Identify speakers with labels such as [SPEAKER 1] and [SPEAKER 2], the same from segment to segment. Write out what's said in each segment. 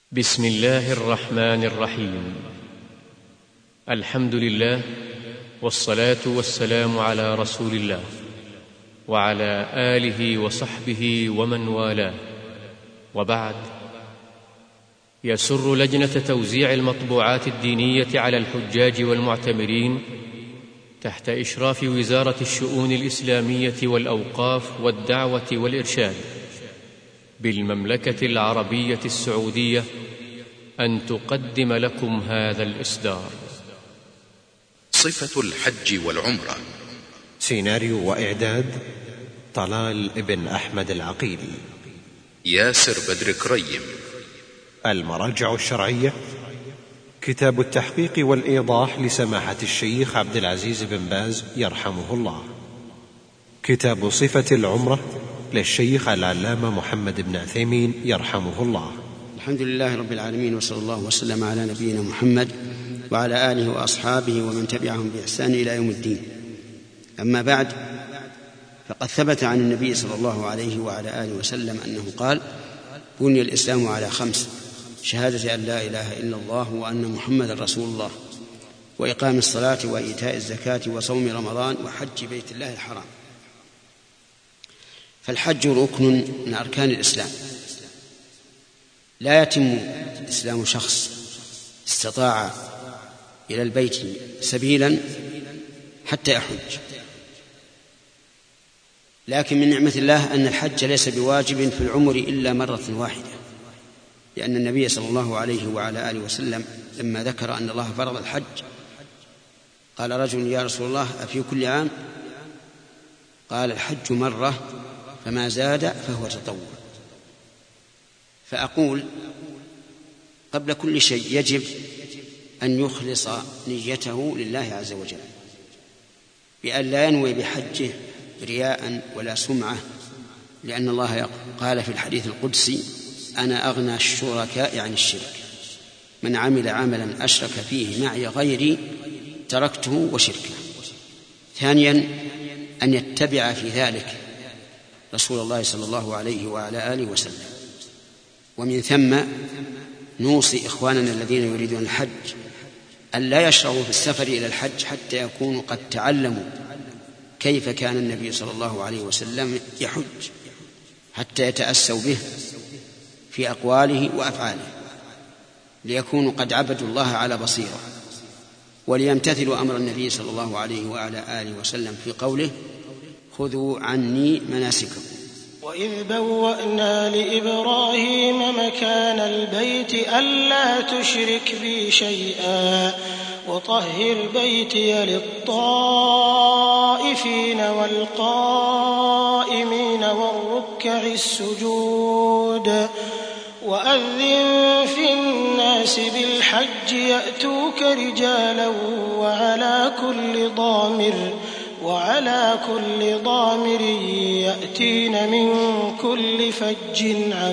[SPEAKER 1] بسم الله الرحمن الرحيم. الحمد لله، والصلاة والسلام على رسول الله وعلى آله وصحبه ومن والاه، وبعد. يسر لجنة توزيع المطبوعات الدينية على الحجاج والمعتمرين تحت إشراف وزارة الشؤون الإسلامية والأوقاف والدعوة والإرشاد بالمملكة العربية السعودية أن تقدم لكم هذا الإصدار.
[SPEAKER 2] صفة الحج والعمرة.
[SPEAKER 3] سيناريو وإعداد طلال ابن أحمد العقيلي.
[SPEAKER 2] ياسر بدر كريم.
[SPEAKER 3] المراجع الشرعية: كتاب التحقيق والإيضاح لسماحة الشيخ عبد العزيز بن باز يرحمه الله. كتاب صفة العمرة للشيخ العلامة محمد بن عثيمين يرحمه الله.
[SPEAKER 4] الحمد لله رب العالمين، وصلى الله وسلم على نبينا محمد وعلى آله وأصحابه ومن تبعهم بإحسان إلى يوم الدين. أما بعد، فقد ثبت عن النبي صلى الله عليه وعلى آله وسلم أنه قال: بني الإسلام على 5: شهادة أن لا إله إلا الله وأن محمد رسول الله، وإقام الصلاة وإيتاء الزكاة وصوم رمضان وحج بيت الله الحرام. فالحج ركن من أركان الإسلام. لا يتم إسلام شخص استطاع إلى البيت سبيلا حتى يحج. لكن من نعمة الله أن الحج ليس بواجب في العمر إلا مرة واحدة، لأن النبي صلى الله عليه وعلى آله وسلم لما ذكر أن الله فرض الحج قال رجل: يا رسول الله، أفي كل عام؟ قال: الحج مرة، فما زاد فهو تطوع. فأقول قبل كل شيء يجب أن يخلص نيته لله عز وجل، بأن لا ينوي بحجه رياء ولا سمعة، لأن الله قال في الحديث القدسي: أنا أغنى الشركاء عن الشرك، من عمل عملا أشرك فيه معي غيري تركته وشركه. ثانيا، أن يتبع في ذلك رسول الله صلى الله عليه وعلى آله وسلم. ومن ثم نوصي إخواننا الذين يريدون الحج أن لا يشرعوا في السفر إلى الحج حتى يكونوا قد تعلموا كيف كان النبي صلى الله عليه وسلم يحج، حتى يتأسوا به في أقواله وأفعاله، ليكونوا قد عبدوا الله على بصيرة، وليمتثلوا أمر النبي صلى الله عليه وعلى آله وسلم في قوله: خذوا عني مناسككم.
[SPEAKER 5] وإذ بوأنا لإبراهيم مكان البيت ألا تشرك بي شيئا وطهر بيتي للطائفين والقائمين والركع السجود وأذن في الناس بالحج يأتوك رجالا وعلى كل ضامر يأتين من كل فج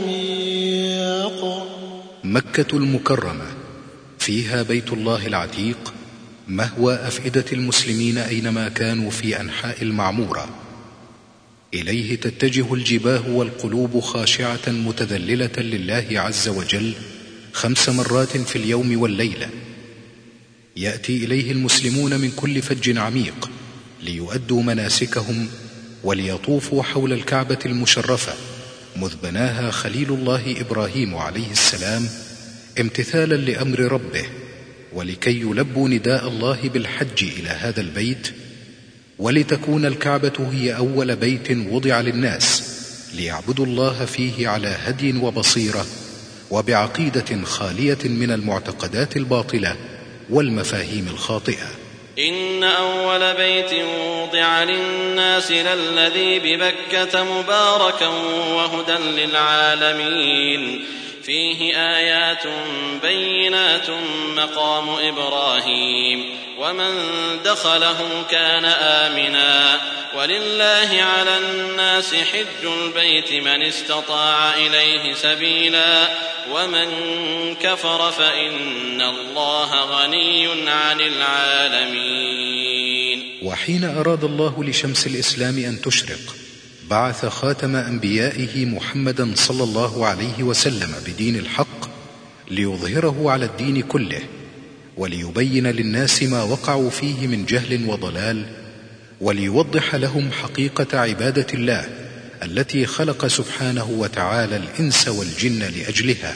[SPEAKER 5] عميق.
[SPEAKER 2] مكة المكرمة فيها بيت الله العتيق، مهوى أفئدة المسلمين أينما كانوا في أنحاء المعمورة. إليه تتجه الجباه والقلوب خاشعة متذللة لله عز وجل 5 مرات في اليوم والليلة. يأتي إليه المسلمون من كل فج عميق ليؤدوا مناسكهم وليطوفوا حول الكعبة المشرفة مذ بناها خليل الله إبراهيم عليه السلام امتثالا لأمر ربه، ولكي يلبوا نداء الله بالحج إلى هذا البيت، ولتكون الكعبة هي أول بيت وضع للناس ليعبدوا الله فيه على هدي وبصيرة وبعقيدة خالية من المعتقدات الباطلة والمفاهيم الخاطئة.
[SPEAKER 6] إن أول بيت وضع للناس للذي ببكة مباركا وهدى للعالمين، فيه آيات بينات مقام إبراهيم ومن دخله كان آمنا، ولله على الناس حج البيت من استطاع إليه سبيلا، ومن كفر فإن الله غني عن العالمين.
[SPEAKER 2] وحين أراد الله لشمس الإسلام أن تشرق بعث خاتم أنبيائه محمدا صلى الله عليه وسلم بدين الحق ليظهره على الدين كله، وليبين للناس ما وقعوا فيه من جهل وضلال، وليوضح لهم حقيقة عبادة الله التي خلق سبحانه وتعالى الإنس والجن لأجلها.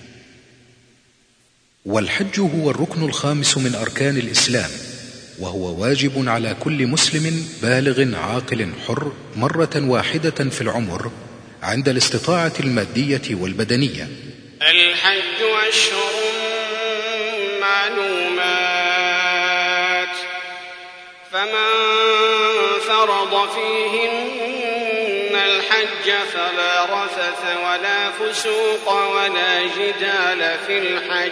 [SPEAKER 2] والحج هو الركن الخامس من أركان الإسلام، وهو واجب على كل مسلم بالغ عاقل حر مرة واحدة في العمر عند الاستطاعة المادية والبدنية.
[SPEAKER 5] الحج أشهر معلومات، فمن فرض فيهن الحج فلا رفث ولا فسوق ولا جدال في الحج،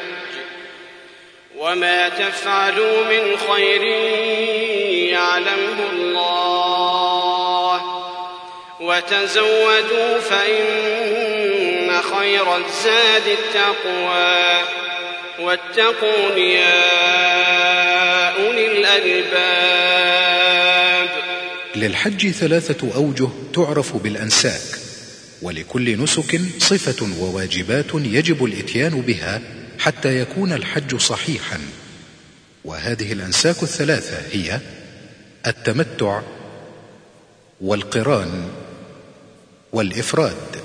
[SPEAKER 5] وما تفعلوا من خير يعلمه الله، وتزودوا فإن خير الزاد التقوى، واتقون يا أولي الألباب.
[SPEAKER 2] للحج 3 أوجه تعرف بالأنساك، ولكل نسك صفة وواجبات يجب الإتيان بها حتى يكون الحج صحيحا. وهذه الأنساك 3 هي التمتع والقران والإفراد،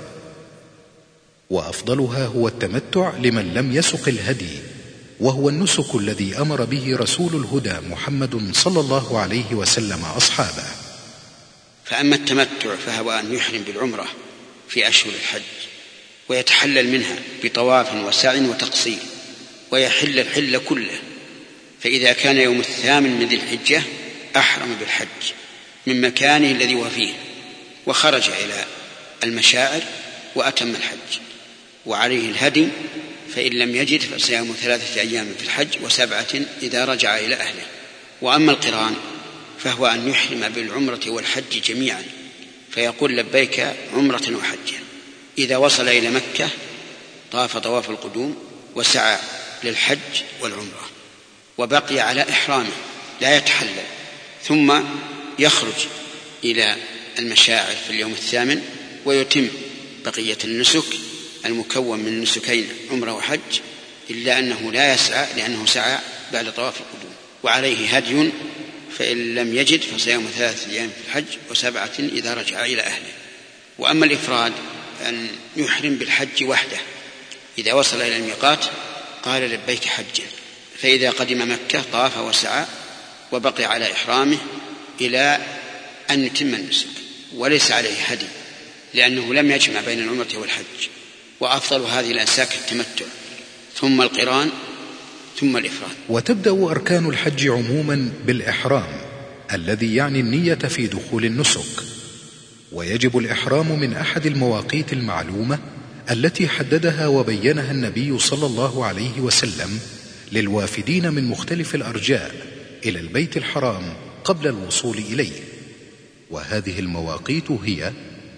[SPEAKER 2] وأفضلها هو التمتع لمن لم يسق الهدي، وهو النسك الذي أمر به رسول الهدى محمد صلى الله عليه وسلم أصحابه.
[SPEAKER 4] فأما التمتع فهو أن يحرم بالعمرة في أشهر الحج، ويتحلل منها بطواف وسعي وتقصير، ويحل الحل كله. فإذا كان يوم 8 من ذي الحجة أحرم بالحج من مكانه الذي هو فيه، وخرج إلى المشاعر وأتم الحج، وعليه الهدي، فإن لم يجد فصيام 3 أيام في الحج و7 إذا رجع إلى أهله. وأما القران فهو أن يحرم بالعمرة والحج جميعا، فيقول لبيك عمرة وحجا. إذا وصل إلى مكة طاف طواف القدوم وسعى للحج والعمرة، وبقي على إحرامه لا يتحلل، ثم يخرج إلى المشاعر في اليوم 8 ويتم بقية النسك المكون من نسكين عمرة وحج، إلا أنه لا يسعى لأنه سعى بعد طواف القدوم. وعليه هدي، فإن لم يجد فصيام 3 أيام في الحج و7 إذا رجع إلى أهله. وأما الإفراد أن يحرم بالحج وحده، إذا وصل إلى الميقات قال لبيك حجا، فإذا قدم مكة طاف وسعى وبقي على إحرامه إلى أن يتم النسك، وليس عليه هدي لأنه لم يجمع بين العمرة والحج. وأفضل هذه الأنساك التمتع، ثم القران، ثم الإفراد.
[SPEAKER 2] وتبدأ أركان الحج عموما بالإحرام الذي يعني النية في دخول النسك، ويجب الإحرام من أحد المواقيت المعلومة التي حددها وبينها النبي صلى الله عليه وسلم للوافدين من مختلف الأرجاء إلى البيت الحرام قبل الوصول إليه. وهذه المواقيت هي: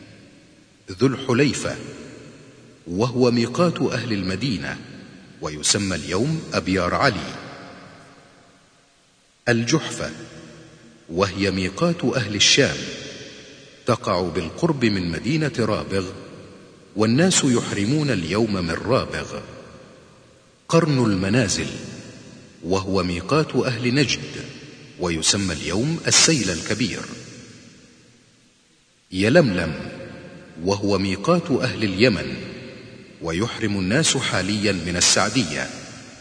[SPEAKER 2] ذو الحليفة، وهو ميقات أهل المدينة، ويسمى اليوم أبيار علي. الجحفة، وهي ميقات أهل الشام، تقع بالقرب من مدينة رابغ، والناس يحرمون اليوم من رابغ. قرن المنازل، وهو ميقات أهل نجد، ويسمى اليوم السيل الكبير. يلملم، وهو ميقات أهل اليمن، ويحرم الناس حاليا من السعدية.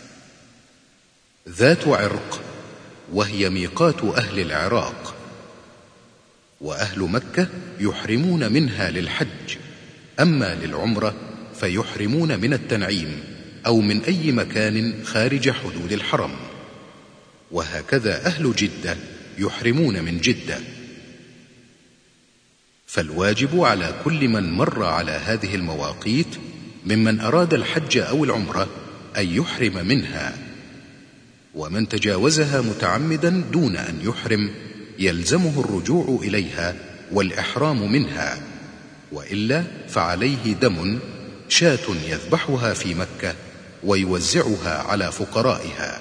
[SPEAKER 2] ذات عرق، وهي ميقات أهل العراق. وأهل مكة يحرمون منها للحج، أما للعمرة فيحرمون من التنعيم أو من أي مكان خارج حدود الحرم. وهكذا أهل جدة يحرمون من جدة. فالواجب على كل من مر على هذه المواقيت ممن أراد الحج أو العمرة أن يحرم منها، ومن تجاوزها متعمدا دون أن يحرم يلزمه الرجوع إليها والإحرام منها، وإلا فعليه دم، شاة يذبحها في مكة ويوزعها على فقرائها.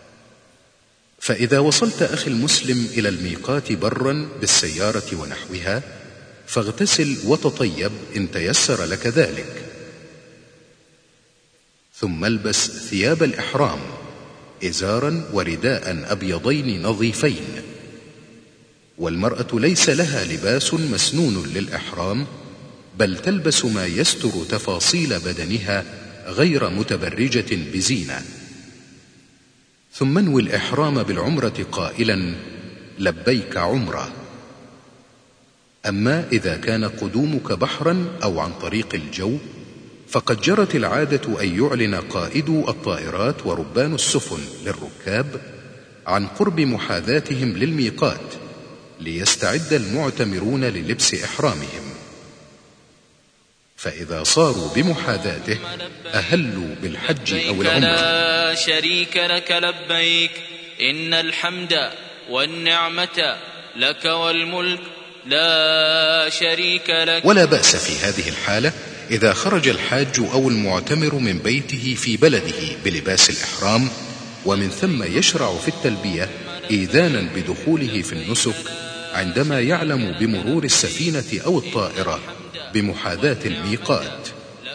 [SPEAKER 2] فإذا وصلت أخي المسلم إلى الميقات برا بالسيارة ونحوها، فاغتسل وتطيب إن تيسر لك ذلك، ثم البس ثياب الإحرام، إزارا ورداء أبيضين نظيفين. والمرأة ليس لها لباس مسنون للإحرام، بل تلبس ما يستر تفاصيل بدنها غير متبرجة بزينة. ثم انوي الإحرام بالعمرة قائلا: لبيك عمرة. أما إذا كان قدومك بحرا أو عن طريق الجو، فقد جرت العادة أن يعلن قائدو الطائرات وربان السفن للركاب عن قرب محاذاتهم للميقات، ليستعد المعتمرون للبس إحرامهم، فإذا صاروا بمحاذاته أهلوا بالحج أو العمرة.
[SPEAKER 7] لا شريك لك لبيك إن الحمد والنعمة لك والملك لا شريك لك.
[SPEAKER 2] ولا بأس في هذه الحالة إذا خرج الحاج أو المعتمر من بيته في بلده بلباس الإحرام، ومن ثم يشرع في التلبية إيذانا بدخوله في النسك عندما يعلم بمرور السفينة أو الطائرة بمحاذاة الميقات.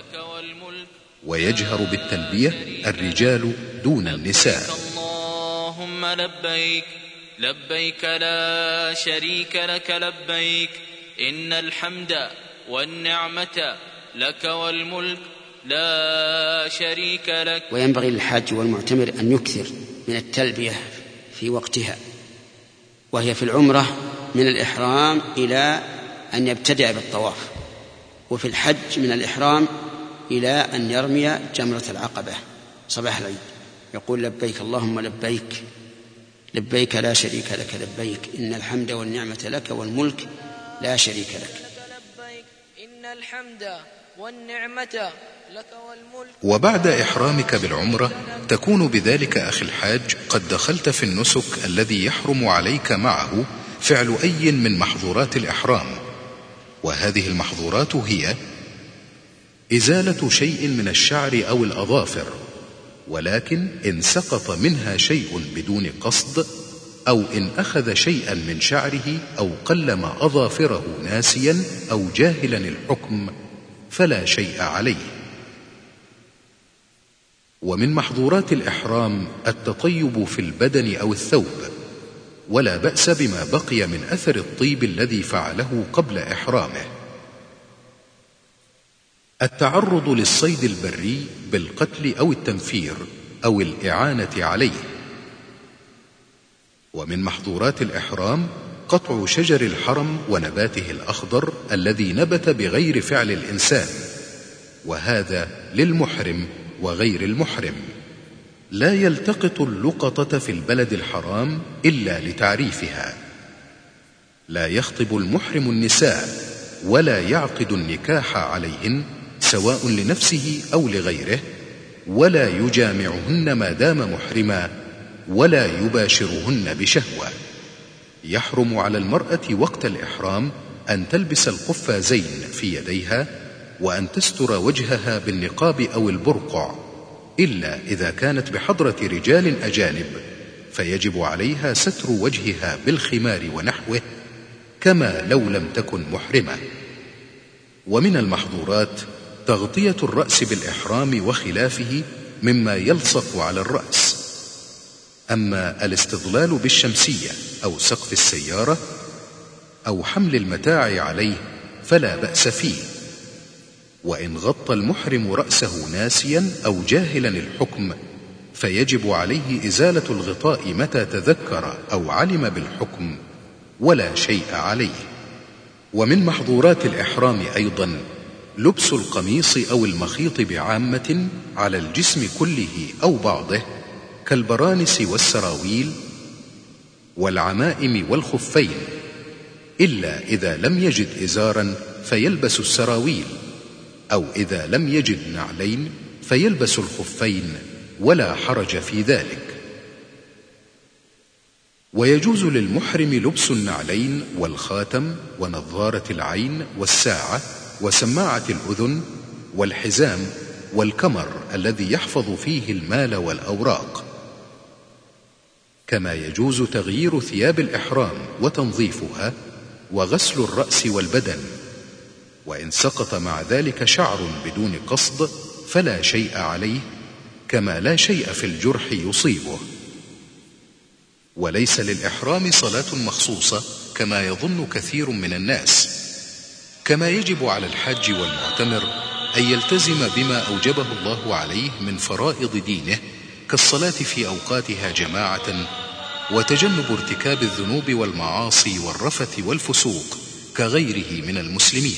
[SPEAKER 2] ويجهر بالتلبية الرجال دون النساء.
[SPEAKER 7] اللهم لبيك لبيك لا شريك لك لبيك إن الحمد والنعمة لك والملك لا شريك لك.
[SPEAKER 4] وينبغي للحاج والمعتمر أن يكثر من التلبية في وقتها، وهي في العمرة من الإحرام إلى أن يبتدأ بالطواف، وفي الحج من الإحرام إلى أن يرمي جمرة العقبة صباح العيد، يقول: لبيك اللهم لبيك لبيك لا شريك لك لبيك إن الحمد والنعمة لك والملك لا شريك لك.
[SPEAKER 7] لبيك إن الحمد والنعمة لك والملك.
[SPEAKER 2] وبعد إحرامك بالعمرة تكون بذلك أخي الحاج قد دخلت في النسك الذي يحرم عليك معه فعل أي من محظورات الإحرام، وهذه المحظورات هي: إزالة شيء من الشعر أو الأظافر، ولكن إن سقط منها شيء بدون قصد، أو إن أخذ شيئا من شعره أو قلم أظافره ناسيا أو جاهلا الحكم فلا شيء عليه. ومن محظورات الإحرام التطيب في البدن أو الثوب، ولا بأس بما بقي من أثر الطيب الذي فعله قبل إحرامه. التعرض للصيد البري بالقتل أو التنفير أو الإعانة عليه. ومن محظورات الإحرام قطع شجر الحرم ونباته الأخضر الذي نبت بغير فعل الإنسان، وهذا للمحرم وغير المحرم. لا يلتقط اللقطة في البلد الحرام إلا لتعريفها. لا يخطب المحرم النساء ولا يعقد النكاح عليهن سواء لنفسه أو لغيره، ولا يجامعهن ما دام محرما، ولا يباشرهن بشهوة. يحرم على المرأة وقت الإحرام أن تلبس القفازين في يديها، وأن تستر وجهها بالنقاب أو البرقع، إلا إذا كانت بحضرة رجال أجانب، فيجب عليها ستر وجهها بالخمار ونحوه كما لو لم تكن محرمة. ومن المحظورات تغطية الرأس بالإحرام وخلافه مما يلصق على الرأس. أما الاستظلال بالشمسية أو سقف السيارة أو حمل المتاع عليه فلا بأس فيه. وإن غطى المحرم رأسه ناسيا أو جاهلا الحكم فيجب عليه إزالة الغطاء متى تذكر أو علم بالحكم، ولا شيء عليه. ومن محظورات الإحرام أيضا لبس القميص أو المخيط بعامة على الجسم كله أو بعضه، كالبرانس والسراويل والعمائم والخفين، إلا إذا لم يجد إزارا فيلبس السراويل، أو إذا لم يجد نعلين فيلبس الخفين، ولا حرج في ذلك. ويجوز للمحرم لبس النعلين والخاتم ونظارة العين والساعة وسماعة الأذن والحزام والكمر الذي يحفظ فيه المال والأوراق. كما يجوز تغيير ثياب الإحرام وتنظيفها وغسل الرأس والبدن. وإن سقط مع ذلك شعر بدون قصد فلا شيء عليه، كما لا شيء في الجرح يصيبه. وليس للإحرام صلاة مخصوصة كما يظن كثير من الناس، كما يجب على الحاج والمعتمر أن يلتزم بما أوجبه الله عليه من فرائض دينه كالصلاة في أوقاتها جماعة، وتجنب ارتكاب الذنوب والمعاصي والرفث والفسوق كغيره من المسلمين.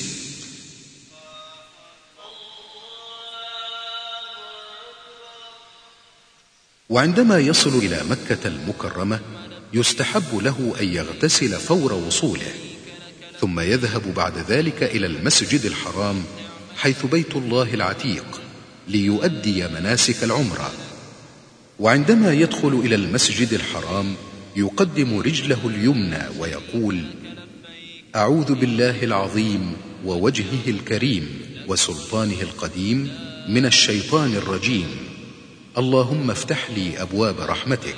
[SPEAKER 2] وعندما يصل إلى مكة المكرمة يستحب له أن يغتسل فور وصوله، ثم يذهب بعد ذلك إلى المسجد الحرام حيث بيت الله العتيق ليؤدي مناسك العمرة. وعندما يدخل إلى المسجد الحرام يقدم رجله اليمنى ويقول: أعوذ بالله العظيم ووجهه الكريم وسلطانه القديم من الشيطان الرجيم، اللهم افتح لي أبواب رحمتك.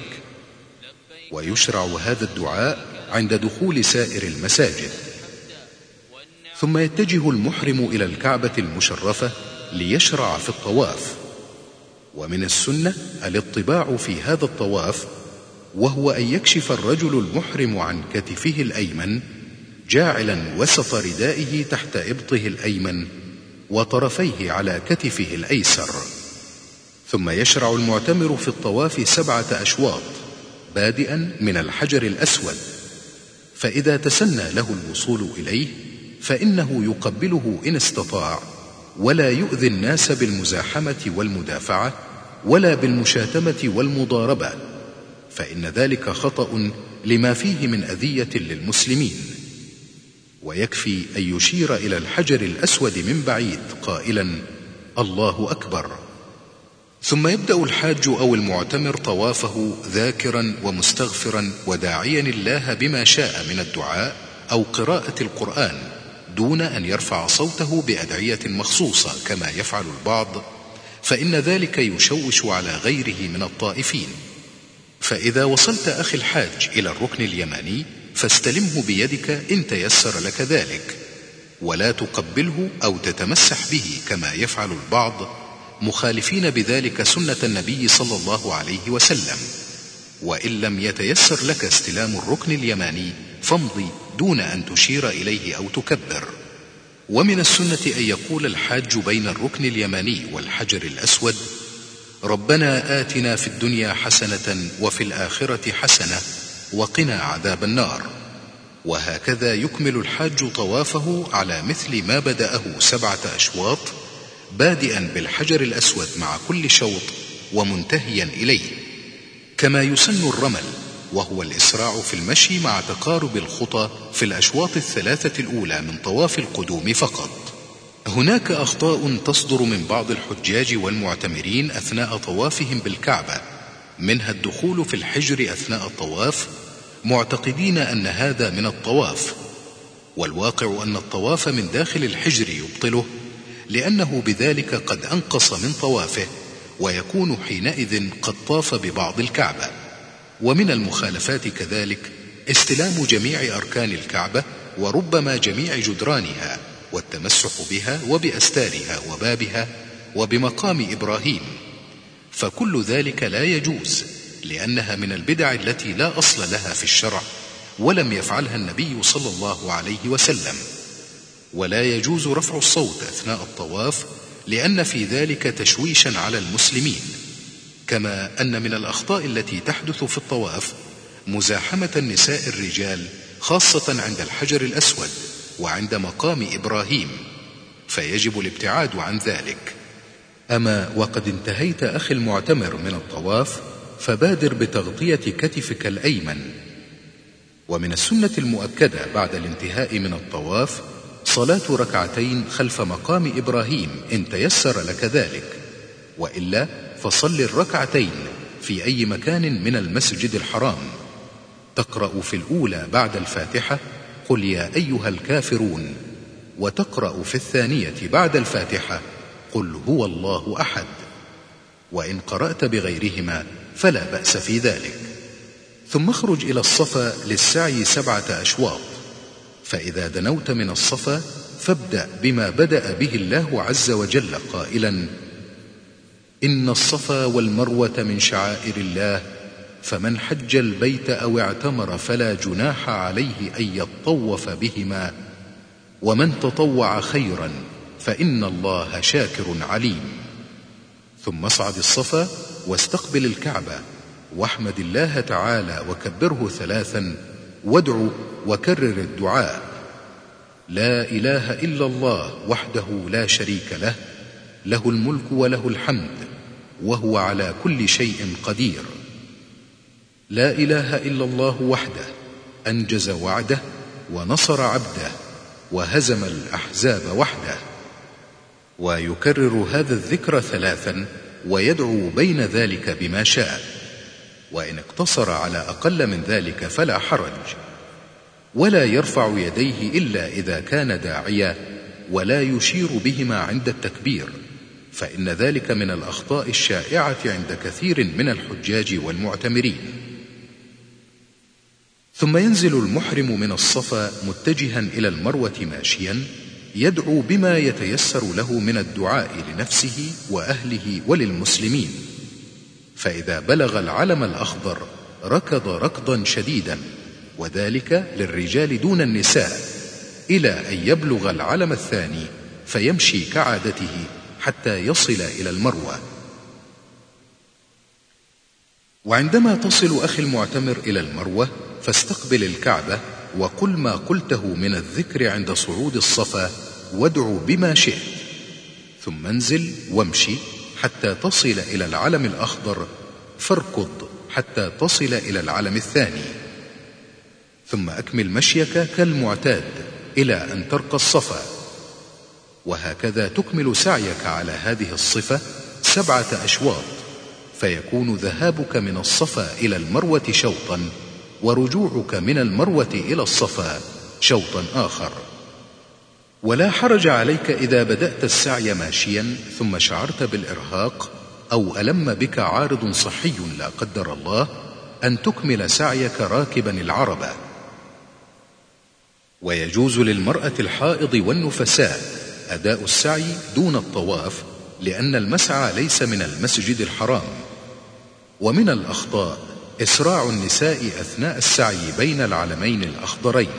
[SPEAKER 2] ويشرع هذا الدعاء عند دخول سائر المساجد. ثم يتجه المحرم إلى الكعبة المشرفة ليشرع في الطواف. ومن السنة الاطباع في هذا الطواف، وهو أن يكشف الرجل المحرم عن كتفه الأيمن جاعلا وسط ردائه تحت إبطه الأيمن وطرفيه على كتفه الأيسر. ثم يشرع المعتمر في الطواف 7 أشواط بادئا من الحجر الأسود، فإذا تسنى له الوصول إليه فإنه يقبله إن استطاع، ولا يؤذي الناس بالمزاحمة والمدافعة ولا بالمشاتمة والمضاربة، فإن ذلك خطأ لما فيه من أذية للمسلمين. ويكفي أن يشير إلى الحجر الأسود من بعيد قائلا: الله أكبر. ثم يبدأ الحاج أو المعتمر طوافه ذاكرا ومستغفرا وداعيا الله بما شاء من الدعاء أو قراءة القرآن، دون أن يرفع صوته بأدعية مخصوصة كما يفعل البعض، فإن ذلك يشوش على غيره من الطائفين. فإذا وصلت أخي الحاج إلى الركن اليماني فاستلمه بيدك إن تيسر لك ذلك، ولا تقبله أو تتمسح به كما يفعل البعض، مخالفين بذلك سنة النبي صلى الله عليه وسلم. وإن لم يتيسر لك استلام الركن اليماني فامضي دون أن تشير إليه أو تكبر. ومن السنة أن يقول الحاج بين الركن اليماني والحجر الأسود: ربنا آتنا في الدنيا حسنة وفي الآخرة حسنة وقنا عذاب النار. وهكذا يكمل الحاج طوافه على مثل ما بدأه 7 أشواط، بادئا بالحجر الأسود مع كل شوط ومنتهيا إليه. كما يسن الرمل، وهو الإسراع في المشي مع تقارب الخطى في الأشواط 3 الأولى من طواف القدوم فقط. هناك أخطاء تصدر من بعض الحجاج والمعتمرين أثناء طوافهم بالكعبة، منها الدخول في الحجر أثناء الطواف معتقدين أن هذا من الطواف، والواقع أن الطواف من داخل الحجر يبطله، لأنه بذلك قد أنقص من طوافه، ويكون حينئذ قد طاف ببعض الكعبة. ومن المخالفات كذلك استلام جميع أركان الكعبة وربما جميع جدرانها، والتمسح بها وبأستارها وبابها وبمقام إبراهيم، فكل ذلك لا يجوز، لأنها من البدع التي لا أصل لها في الشرع، ولم يفعلها النبي صلى الله عليه وسلم. ولا يجوز رفع الصوت أثناء الطواف، لأن في ذلك تشويشا على المسلمين. كما أن من الأخطاء التي تحدث في الطواف مزاحمة النساء الرجال، خاصة عند الحجر الأسود وعند مقام إبراهيم، فيجب الابتعاد عن ذلك. أما وقد انتهيت أخي المعتمر من الطواف فبادر بتغطية كتفك الأيمن. ومن السنة المؤكدة بعد الانتهاء من الطواف صلاة 2 ركعتين خلف مقام إبراهيم إن تيسر لك ذلك، وإلا فصل 2 ركعتين في أي مكان من المسجد الحرام. تقرأ في الأولى بعد الفاتحة قل يا أيها الكافرون، وتقرأ في الثانية بعد الفاتحة قل هو الله أحد، وإن قرأت بغيرهما فلا بأس في ذلك. ثم اخرج إلى الصفا للسعي 7 أشواط، فإذا دنوت من الصفا فابدأ بما بدأ به الله عز وجل قائلا: إن الصفا والمروة من شعائر الله، فمن حج البيت أو اعتمر فلا جناح عليه أن يطوف بهما، ومن تطوع خيرا فإن الله شاكر عليم. ثم اصعد الصفا واستقبل الكعبة، واحمد الله تعالى وكبره 3 وادعو وكرر الدعاء: لا إله إلا الله وحده لا شريك له، له الملك وله الحمد وهو على كل شيء قدير. لا إله إلا الله وحده أنجز وعده ونصر عبده وهزم الأحزاب وحده. ويكرر هذا الذكر 3 ويدعو بين ذلك بما شاء، وإن اقتصر على أقل من ذلك فلا حرج. ولا يرفع يديه إلا إذا كان داعيا، ولا يشير بهما عند التكبير، فإن ذلك من الأخطاء الشائعة عند كثير من الحجاج والمعتمرين. ثم ينزل المحرم من الصفا متجها إلى المروة ماشيا، يدعو بما يتيسر له من الدعاء لنفسه وأهله وللمسلمين. فإذا بلغ العلم الأخضر ركض ركضا شديدا، وذلك للرجال دون النساء، إلى أن يبلغ العلم الثاني فيمشي كعادته حتى يصل إلى المروة. وعندما تصل أخي المعتمر إلى المروة فاستقبل الكعبة، وقل ما قلته من الذكر عند صعود الصفا، وادعو بما شئت، ثم انزل وامشي حتى تصل إلى العلم الأخضر، فاركض حتى تصل إلى العلم الثاني، ثم أكمل مشيك كالمعتاد إلى أن ترقى الصفا. وهكذا تكمل سعيك على هذه الصفة 7 أشواط، فيكون ذهابك من الصفا إلى المروة شوطا، ورجوعك من المروة إلى الصفا شوطا آخر. ولا حرج عليك إذا بدأت السعي ماشيا ثم شعرت بالإرهاق أو ألم بك عارض صحي لا قدر الله، أن تكمل سعيك راكبا العربة. ويجوز للمرأة الحائض والنفساء أداء السعي دون الطواف، لأن المسعى ليس من المسجد الحرام. ومن الأخطاء إسراع النساء أثناء السعي بين العلمين الأخضرين.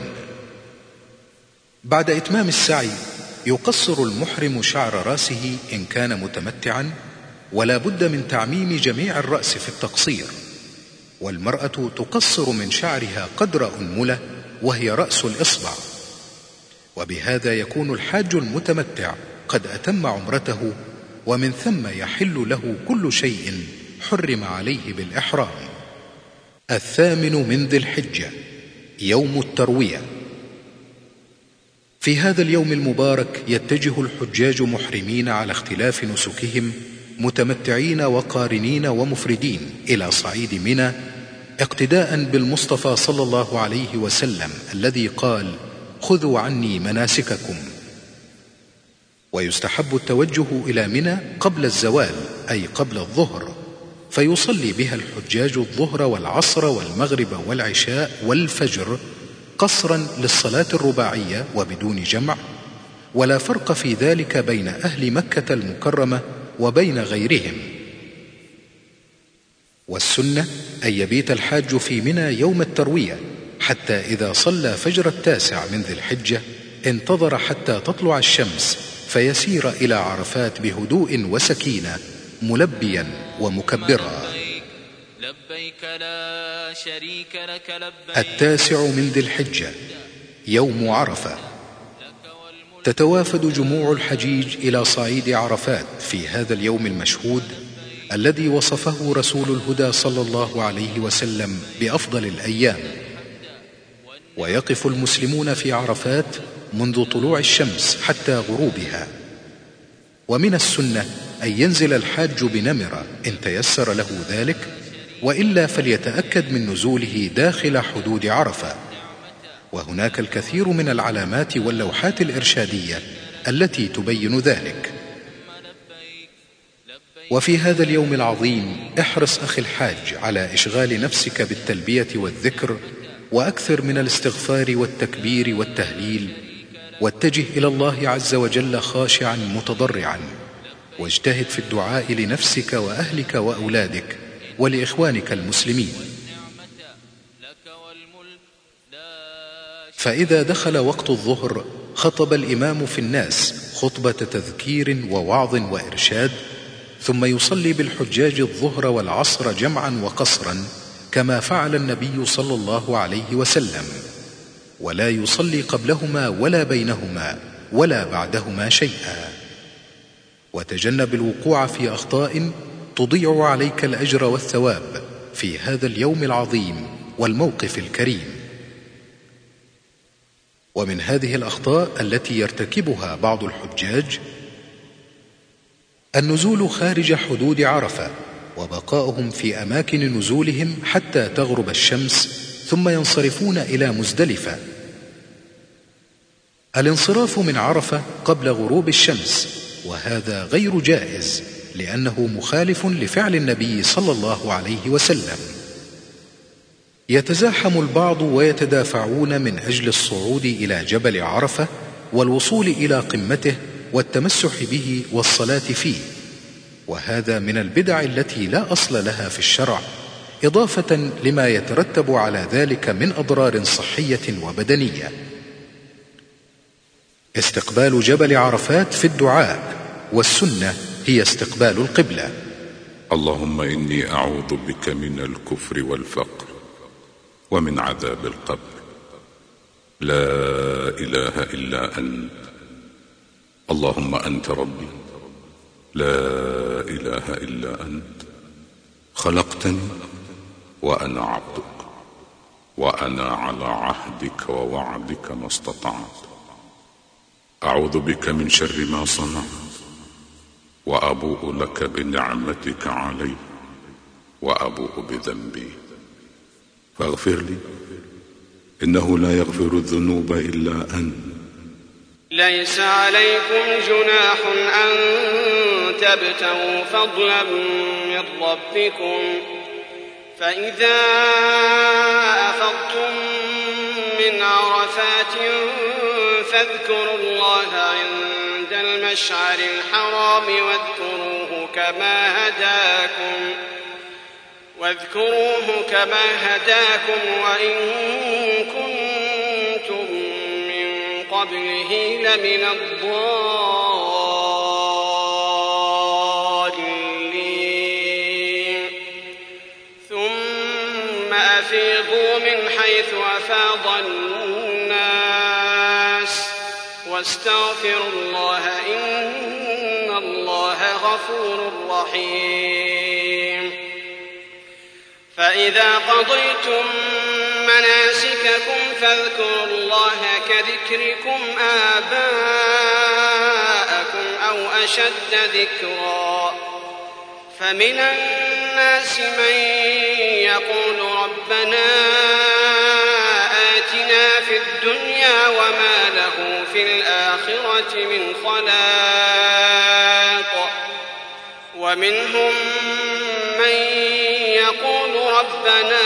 [SPEAKER 2] بعد إتمام السعي يقصر المحرم شعر رأسه إن كان متمتعا، ولا بد من تعميم جميع الرأس في التقصير. والمرأة تقصر من شعرها قدر أنملة، وهي رأس الإصبع. وبهذا يكون الحاج المتمتع قد أتم عمرته، ومن ثم يحل له كل شيء حرم عليه بالإحرام. 8 من ذي الحجة يوم التروية. في هذا اليوم المبارك يتجه الحجاج محرمين على اختلاف نسكهم، متمتعين وقارنين ومفردين، إلى صعيد منى، اقتداء بالمصطفى صلى الله عليه وسلم الذي قال: خذوا عني مناسككم. ويستحب التوجه إلى منى قبل الزوال، أي قبل الظهر، فيصلي بها الحجاج الظهر والعصر والمغرب والعشاء والفجر قصرا للصلاة الرباعية وبدون جمع، ولا فرق في ذلك بين أهل مكة المكرمة وبين غيرهم. والسنة أن يبيت الحاج في منى يوم التروية، حتى إذا صلى فجر 9 من ذي الحجة انتظر حتى تطلع الشمس، فيسير إلى عرفات بهدوء وسكينة، ملبيا ومكبرا.
[SPEAKER 7] لبيك لا شريك لك لبيك.
[SPEAKER 2] 9 من ذي الحجة يوم عرفة. تتوافد جموع الحجيج إلى صعيد عرفات في هذا اليوم المشهود الذي وصفه رسول الهدى صلى الله عليه وسلم بأفضل الأيام. ويقف المسلمون في عرفات منذ طلوع الشمس حتى غروبها. ومن السنة أن ينزل الحاج بنمرة إن تيسر له ذلك، وإلا فليتأكد من نزوله داخل حدود عرفة. وهناك الكثير من العلامات واللوحات الإرشادية التي تبين ذلك. وفي هذا اليوم العظيم احرص أخي الحاج على إشغال نفسك بالتلبية والذكر، وأكثر من الاستغفار والتكبير والتهليل، واتجه إلى الله عز وجل خاشعا متضرعا. واجتهد في الدعاء لنفسك وأهلك وأولادك ولإخوانك المسلمين. فإذا دخل وقت الظهر خطب الإمام في الناس خطبة تذكير ووعظ وإرشاد، ثم يصلي بالحجاج الظهر والعصر جمعا وقصرا كما فعل النبي صلى الله عليه وسلم، ولا يصلي قبلهما ولا بينهما ولا بعدهما شيئا. وتجنب الوقوع في أخطاء تضيع عليك الأجر والثواب في هذا اليوم العظيم والموقف الكريم. ومن هذه الأخطاء التي يرتكبها بعض الحجاج النزول خارج حدود عرفة، وبقاؤهم في أماكن نزولهم حتى تغرب الشمس ثم ينصرفون إلى مزدلفة. الانصراف من عرفة قبل غروب الشمس، وهذا غير جائز لأنه مخالف لفعل النبي صلى الله عليه وسلم. يتزاحم البعض ويتدافعون من أجل الصعود إلى جبل عرفة والوصول إلى قمته والتمسح به والصلاة فيه، وهذا من البدع التي لا أصل لها في الشرع، إضافة لما يترتب على ذلك من أضرار صحية وبدنية. استقبال جبل عرفات في الدعاء، والسنة هي استقبال القبلة.
[SPEAKER 8] اللهم إني أعوذ بك من الكفر والفقر ومن عذاب القبر، لا إله إلا أنت، اللهم أنت ربي، لا إله إلا أنت، خلقتني وأنا عبدك، وأنا على عهدك ووعدك ما استطعت، أعوذ بك من شر ما صنعت، وأبوء لك بنعمتك علي، وأبوء بذنبي فاغفر لي، إنه لا يغفر الذنوب إلا أنت.
[SPEAKER 5] ليس عليكم جناح أن تبتغوا فضلا من ربكم، فإذا أفضتم من عرفات فاذكروا الله عند المشعر الحرام واذكروه كما هداكم وإن كنتم من قبله لمن الضالين. ثم أفيضوا من حيث أفاض الناس واستغفروا الله إن الله غفور رحيم. فإذا قضيتم مناسككم فاذكروا الله كذكركم آباءكم أو أشد ذكرا. فمن الناس من يقول ربنا آتنا في الدنيا وما له في الآخرة من خلاق، ومنهم من يقول ربنا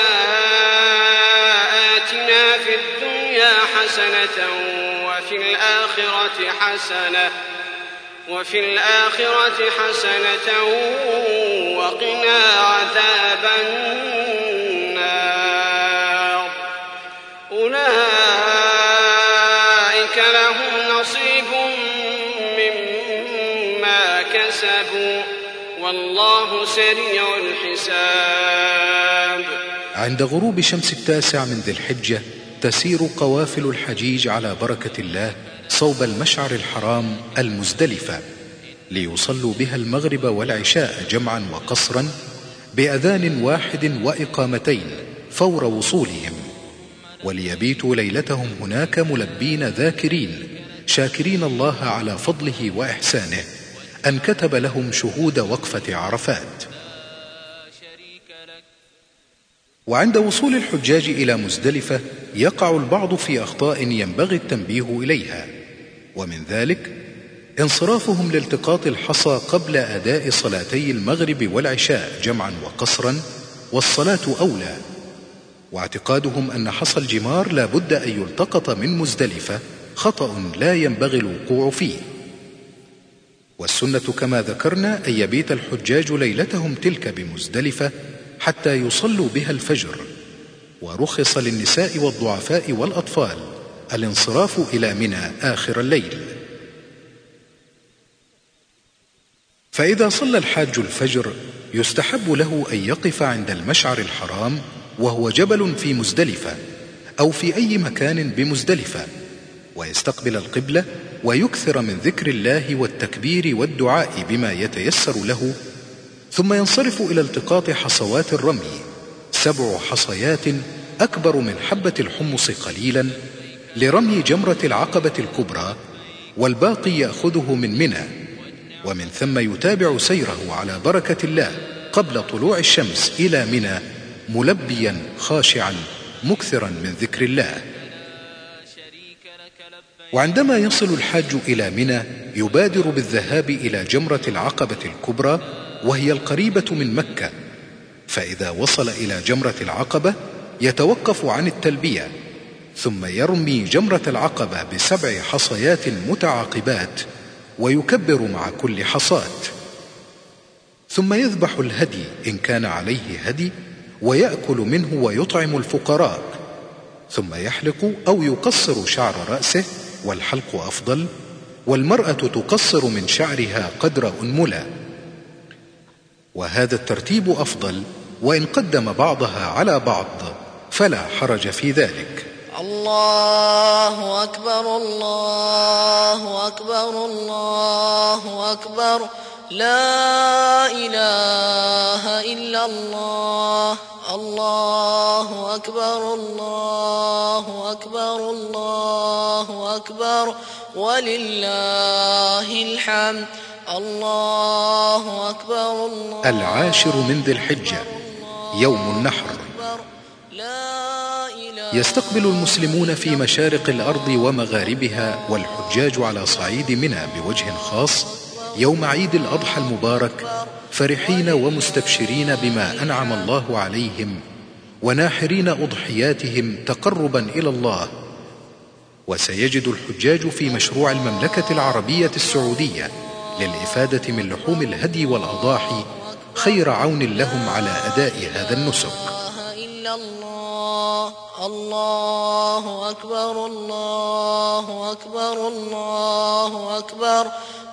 [SPEAKER 5] آتنا في الدنيا حسنة وفي الآخرة حسنة وقنا عذاب النار. أولئك لهم نصيب مما كسبوا والله سريع الحساب.
[SPEAKER 2] عند غروب شمس 9 من ذي الحجة تسير قوافل الحجيج على بركة الله صوب المشعر الحرام المزدلفة ليصلوا بها المغرب والعشاء جمعا وقصرا بأذان واحد وإقامتين فور وصولهم، وليبيتوا ليلتهم هناك ملبين ذاكرين شاكرين الله على فضله وإحسانه أن كتب لهم شهود وقفة عرفات. وعند وصول الحجاج إلى مزدلفة يقع البعض في أخطاء ينبغي التنبيه إليها، ومن ذلك انصرافهم لالتقاط الحصى قبل أداء صلاتي المغرب والعشاء جمعا وقصرا، والصلاة أولى، واعتقادهم أن حصى الجمار لا بد أن يلتقط من مزدلفة، خطأ لا ينبغي الوقوع فيه. والسنة كما ذكرنا أن يبيت الحجاج ليلتهم تلك بمزدلفة حتى يصلوا بها الفجر، ورخص للنساء والضعفاء والأطفال الانصراف إلى منى آخر الليل. فإذا صلى الحاج الفجر يستحب له أن يقف عند المشعر الحرام وهو جبل في مزدلفة أو في أي مكان بمزدلفة، ويستقبل القبلة ويكثر من ذكر الله والتكبير والدعاء بما يتيسر له، ثم ينصرف إلى التقاط حصوات الرمي 7 حصيات أكبر من حبة الحمص قليلا لرمي جمرة العقبة الكبرى، والباقي يأخذه من منى، ومن ثم يتابع سيره على بركة الله قبل طلوع الشمس إلى منى ملبيا خاشعا مكثرا من ذكر الله. وعندما يصل الحاج إلى منى يبادر بالذهاب إلى جمرة العقبة الكبرى وهي القريبة من مكة، فإذا وصل إلى جمرة العقبة يتوقف عن التلبية، ثم يرمي جمرة العقبة ب7 حصيات متعاقبات ويكبر مع كل حصاة، ثم يذبح الهدي إن كان عليه هدي ويأكل منه ويطعم الفقراء، ثم يحلق أو يقصر شعر رأسه، والحلق أفضل، والمرأة تقصر من شعرها قدر أنملة، وهذا الترتيب أفضل، وإن قدم بعضها على بعض فلا حرج في ذلك.
[SPEAKER 9] الله أكبر الله أكبر الله أكبر، لا إله إلا الله، الله أكبر الله أكبر الله أكبر ولله الحمد، الله أكبر الله.
[SPEAKER 2] 10 من ذي الحجة يوم النحر. يستقبل المسلمون في مشارق الأرض ومغاربها والحجاج على صعيد منى بوجه خاص يوم عيد الأضحى المبارك فرحين ومستبشرين بما أنعم الله عليهم، وناحرين أضحياتهم تقربا إلى الله. وسيجد الحجاج في مشروع المملكة العربية السعودية للإفادة من لحوم الهدي والأضاحي خير عون لهم على أداء هذا النسك.
[SPEAKER 9] الله أكبر الله أكبر الله أكبر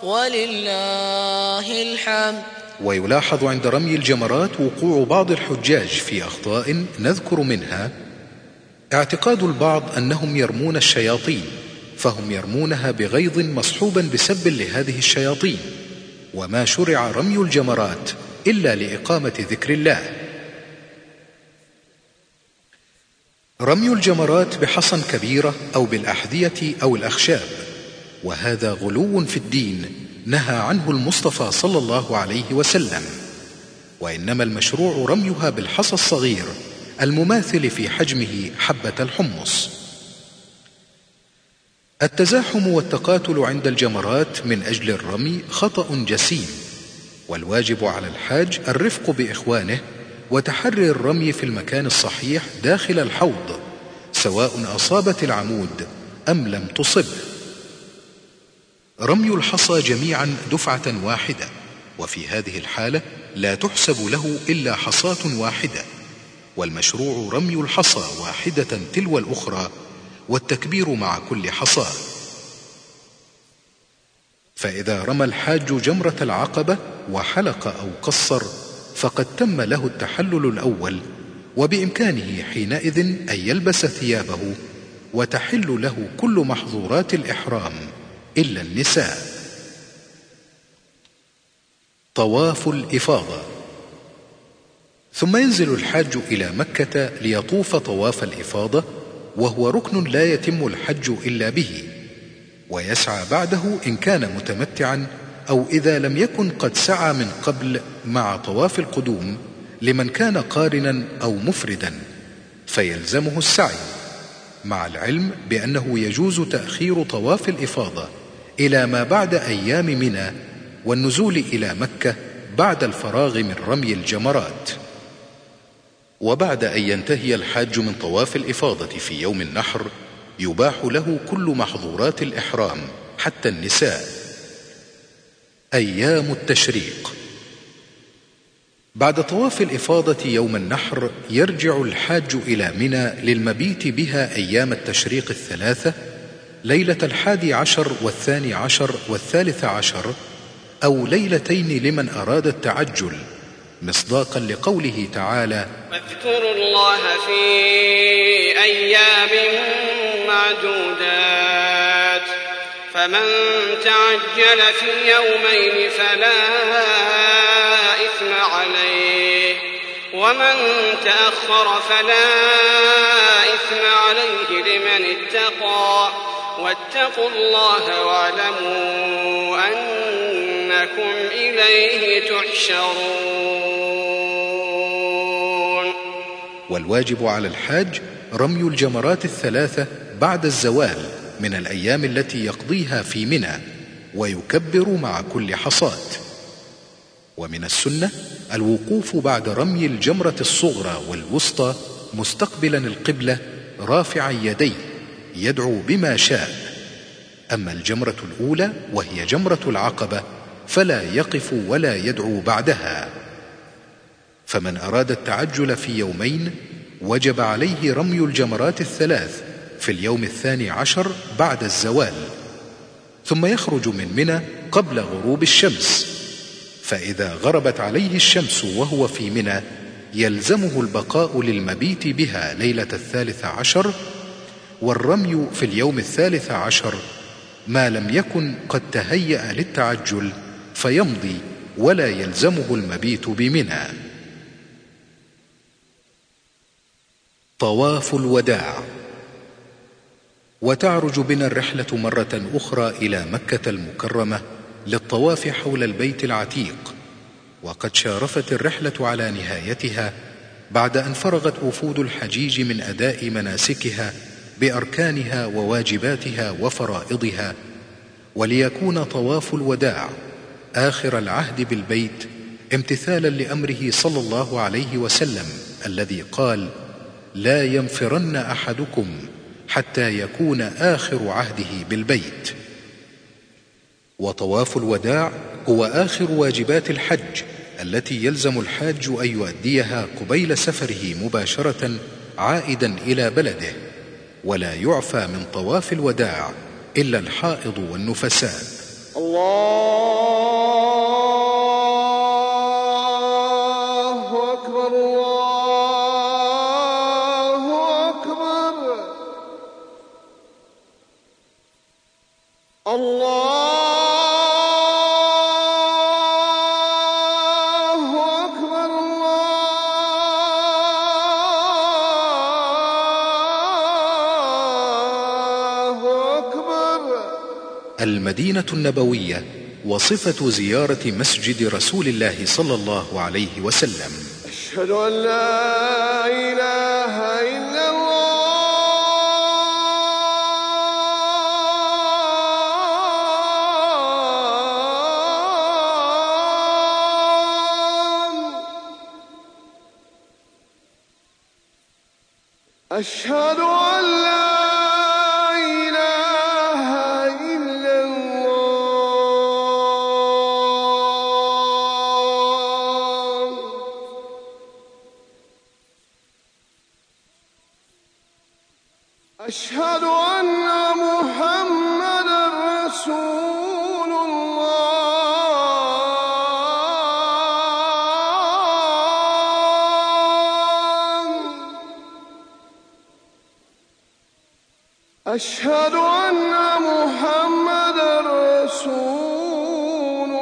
[SPEAKER 9] ولله الحمد.
[SPEAKER 2] ويلاحظ عند رمي الجمرات وقوع بعض الحجاج في أخطاء نذكر منها: اعتقاد البعض أنهم يرمون الشياطين، فهم يرمونها بغيظ مصحوبا بسب لهذه الشياطين، وما شرع رمي الجمرات إلا لإقامة ذكر الله. رمي الجمرات بحصى كبيرة أو بالأحذية أو الأخشاب، وهذا غلو في الدين نهى عنه المصطفى صلى الله عليه وسلم، وإنما المشروع رميها بالحصى الصغير المماثل في حجمه حبة الحمص. التزاحم والتقاتل عند الجمرات من أجل الرمي خطأ جسيم، والواجب على الحاج الرفق بإخوانه وتحري الرمي في المكان الصحيح داخل الحوض، سواء أصابت العمود أم لم تصبه. رمي الحصى جميعا دفعة واحدة، وفي هذه الحالة لا تحسب له إلا حصاة واحدة، والمشروع رمي الحصى واحدة تلو الأخرى والتكبير مع كل حصاة. فإذا رمى الحاج جمرة العقبة وحلق أو قصر فقد تم له التحلل الأول، وبإمكانه حينئذ أن يلبس ثيابه وتحل له كل محظورات الإحرام إلا النساء. طواف الإفاضة. ثم ينزل الحاج إلى مكة ليطوف طواف الإفاضة، وهو ركن لا يتم الحج إلا به، ويسعى بعده إن كان متمتعا أو إذا لم يكن قد سعى من قبل مع طواف القدوم لمن كان قارنا أو مفردا، فيلزمه السعي، مع العلم بأنه يجوز تأخير طواف الإفاضة إلى ما بعد أيام منى والنزول إلى مكة بعد الفراغ من رمي الجمرات. وبعد أن ينتهي الحاج من طواف الإفاضة في يوم النحر يباح له كل محظورات الإحرام حتى النساء، أيام التشريق. بعد طواف الإفاضة يوم النحر يرجع الحاج إلى منى للمبيت بها أيام التشريق الثلاثة، ليلة 11 و12 و13، أو ليلتين لمن أراد التعجل، مصداقا لقوله تعالى:
[SPEAKER 5] واذكروا الله في أيام معدودات، فمن تعجل في يومين فلا إثم عليه، ومن تأخر فلا إثم عليه لمن اتقى، واتقوا الله واعلموا أنكم إليه تحشرون.
[SPEAKER 2] والواجب على الحاج رمي الجمرات الثلاثة بعد الزوال من الأيام التي يقضيها في منى، ويكبر مع كل حصاة. ومن السنة الوقوف بعد رمي الجمرة الصغرى والوسطى مستقبلا القبلة رافعا يديه يدعو بما شاء. أما الجمرة الأولى وهي جمرة العقبة فلا يقف ولا يدعو بعدها. فمن أراد التعجل في يومين وجب عليه رمي الجمرات الثلاث في اليوم 12 بعد الزوال، ثم يخرج من منى قبل غروب الشمس. فإذا غربت عليه الشمس وهو في منى يلزمه البقاء للمبيت بها ليلة 13 والرمي في اليوم 13 ما لم يكن قد تهيأ للتعجل، فيمضي ولا يلزمه المبيت بمنى. طواف الوداع. وتعرج بنا الرحلة مرة أخرى إلى مكة المكرمة للطواف حول البيت العتيق، وقد شارفت الرحلة على نهايتها بعد أن فرغت وفود الحجيج من أداء مناسكها بأركانها وواجباتها وفرائضها، وليكون طواف الوداع آخر العهد بالبيت امتثالا لأمره صلى الله عليه وسلم الذي قال: لا ينفرن أحدكم حتى يكون آخر عهده بالبيت. وطواف الوداع هو آخر واجبات الحج التي يلزم الحاج أن يؤديها قبيل سفره مباشرة عائدا إلى بلده، ولا يعفى من طواف الوداع إلا الحائض والنفساء.
[SPEAKER 10] الله أكبر الله أكبر الله
[SPEAKER 2] المدينة النبوية وصفة زيارة مسجد رسول الله صلى الله عليه وسلم.
[SPEAKER 10] أشهد أن لا إله إلا الله. أشهد أن لا أشهد أن محمدًا رسول الله. أشهد أن محمدًا رسول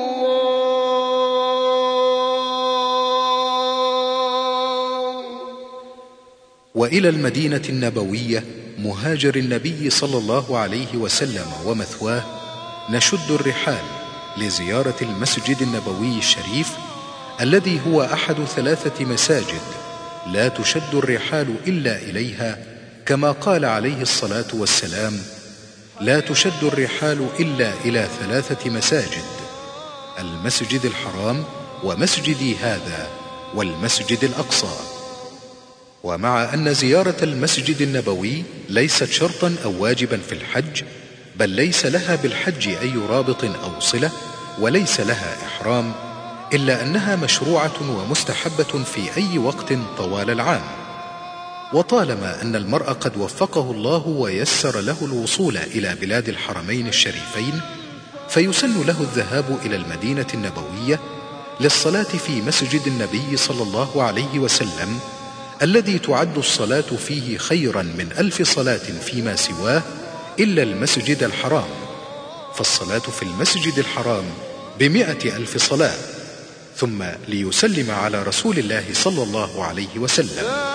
[SPEAKER 10] الله.
[SPEAKER 2] وإلى المدينة النبوية مهاجر النبي صلى الله عليه وسلم ومثواه نشد الرحال لزيارة المسجد النبوي الشريف الذي هو أحد 3 مساجد لا تشد الرحال إلا إليها، كما قال عليه الصلاة والسلام: لا تشد الرحال إلا إلى 3 مساجد: المسجد الحرام ومسجدي هذا والمسجد الأقصى. ومع أن زيارة المسجد النبوي ليست شرطا أو واجبا في الحج، بل ليس لها بالحج أي رابط أو صلة، وليس لها إحرام، إلا أنها مشروعة ومستحبة في أي وقت طوال العام. وطالما أن المرء قد وفقه الله ويسر له الوصول إلى بلاد الحرمين الشريفين، فيسن له الذهاب إلى المدينة النبوية للصلاة في مسجد النبي صلى الله عليه وسلم، الذي تعد الصلاة فيه خيرا من 1000 صلاة فيما سواه إلا المسجد الحرام، فالصلاة في المسجد الحرام ب100,000 صلاة. ثم ليسلم على رسول الله صلى الله عليه وسلم.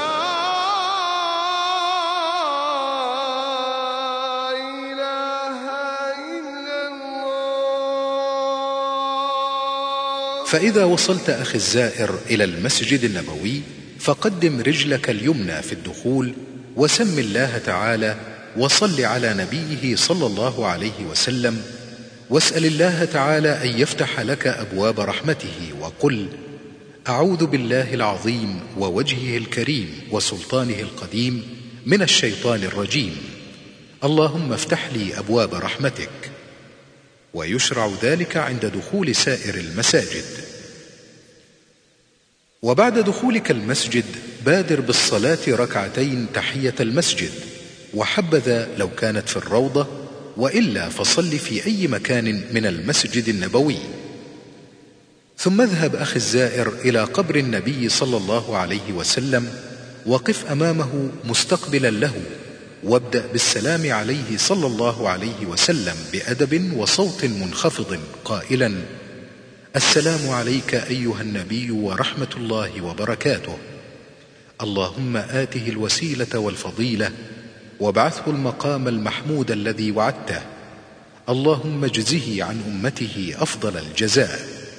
[SPEAKER 2] فإذا وصلت أخي الزائر إلى المسجد النبوي، فقدم رجلك اليمنى في الدخول وسم الله تعالى وصل على نبيه صلى الله عليه وسلم، واسأل الله تعالى أن يفتح لك أبواب رحمته، وقل: أعوذ بالله العظيم ووجهه الكريم وسلطانه القديم من الشيطان الرجيم، اللهم افتح لي أبواب رحمتك. ويشرع ذلك عند دخول سائر المساجد. وبعد دخولك المسجد بادر بالصلاة ركعتين تحية المسجد، وحبذا لو كانت في الروضة، وإلا فصل في أي مكان من المسجد النبوي. ثم اذهب أخي الزائر إلى قبر النبي صلى الله عليه وسلم، وقف أمامه مستقبلا له، وابدأ بالسلام عليه صلى الله عليه وسلم بأدب وصوت منخفض قائلا: السلام عليك أيها النبي ورحمة الله وبركاته، اللهم آته الوسيلة والفضيلة وابعثه المقام المحمود الذي وعدته، اللهم اجزه عن أمته أفضل الجزاء.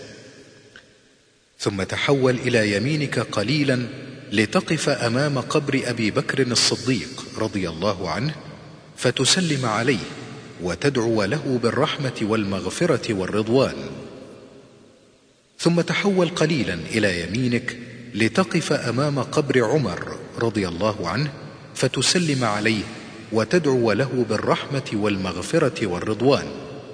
[SPEAKER 2] ثم تحول إلى يمينك قليلا لتقف أمام قبر أبي بكر الصديق رضي الله عنه، فتسلم عليه وتدعو له بالرحمة والمغفرة والرضوان. ثم تحول قليلا إلى يمينك لتقف أمام قبر عمر رضي الله عنه، فتسلم عليه وتدعو له بالرحمة والمغفرة والرضوان.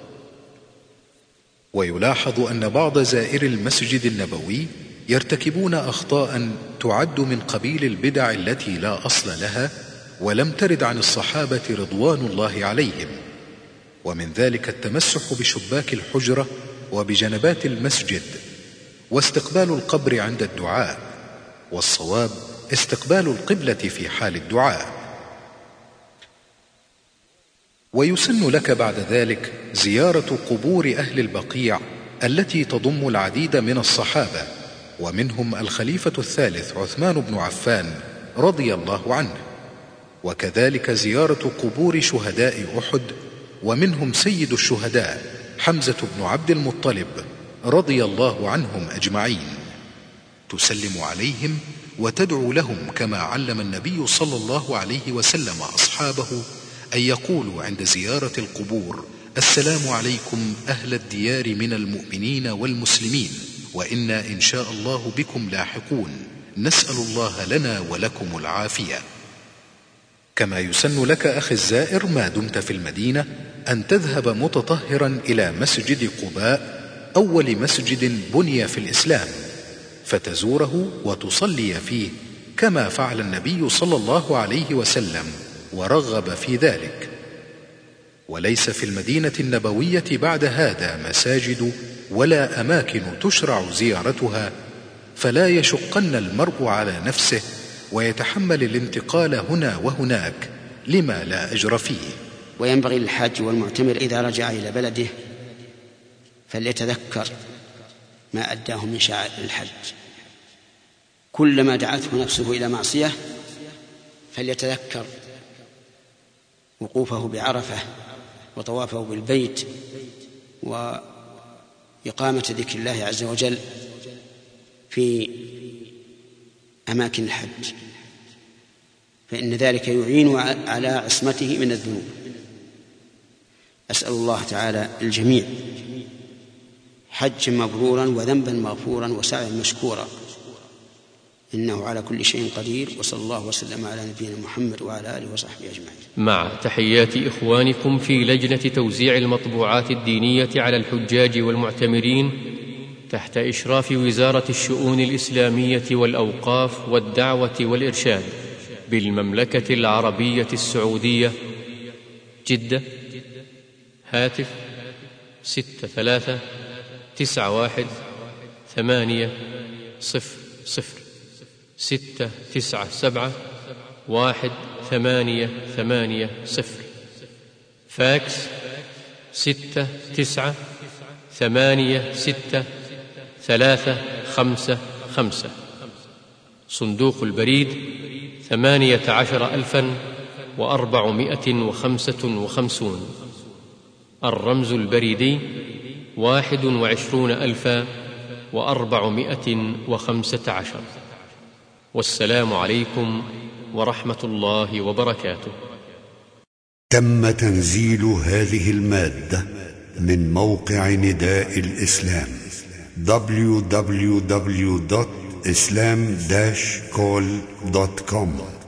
[SPEAKER 2] ويلاحظ أن بعض زائري المسجد النبوي يرتكبون أخطاء تعد من قبيل البدع التي لا أصل لها ولم ترد عن الصحابة رضوان الله عليهم، ومن ذلك التمسح بشباك الحجرة وبجنبات المسجد، واستقبال القبر عند الدعاء، والصواب استقبال القبلة في حال الدعاء. ويسن لك بعد ذلك زيارة قبور أهل البقيع التي تضم العديد من الصحابة، ومنهم الخليفة الثالث عثمان بن عفان رضي الله عنه، وكذلك زيارة قبور شهداء أحد، ومنهم سيد الشهداء حمزة بن عبد المطلب رضي الله عنهم أجمعين. تسلم عليهم وتدعو لهم كما علم النبي صلى الله عليه وسلم أصحابه أن يقولوا عند زيارة القبور: السلام عليكم أهل الديار من المؤمنين والمسلمين، وإنا إن شاء الله بكم لاحقون، نسأل الله لنا ولكم العافية. كما يسن لك أخي الزائر ما دمت في المدينة أن تذهب متطهرا إلى مسجد قباء، أول مسجد بني في الإسلام، فتزوره وتصلي فيه كما فعل النبي صلى الله عليه وسلم ورغب في ذلك. وليس في المدينة النبوية بعد هذا مساجد ولا أماكن تشرع زيارتها، فلا يشقن المرء على نفسه ويتحمل الانتقال هنا وهناك لما لا أجر فيه.
[SPEAKER 4] وينبغي للحاج والمعتمر إذا رجع إلى بلده فليتذكر ما أداه من شعائر الحج، كلما دعته نفسه إلى معصية فليتذكر وقوفه بعرفة وطوافه بالبيت وإقامة ذكر الله عز وجل في أماكن الحج، فإن ذلك يعين على عصمته من الذنوب. أسأل الله تعالى الجميع حجا مبرورا وذنبا مغفورا وسعيا مشكورا. إنه على كل شيء قدير. وصلى الله وسلم على نبينا محمد وعلى آله وصحبه أجمعين.
[SPEAKER 1] مع تحيات إخوانكم في لجنة توزيع المطبوعات الدينية على الحجاج والمعتمرين تحت إشراف وزارة الشؤون الإسلامية والأوقاف والدعوة والإرشاد بالمملكة العربية السعودية، جدة. هاتف 633800 فاكس 69863655. صندوق البريد 18455. الرمز البريدي 21415. والسلام عليكم ورحمة الله وبركاته.
[SPEAKER 11] تم تنزيل هذه المادة من موقع نداء الإسلام www.islam-call.com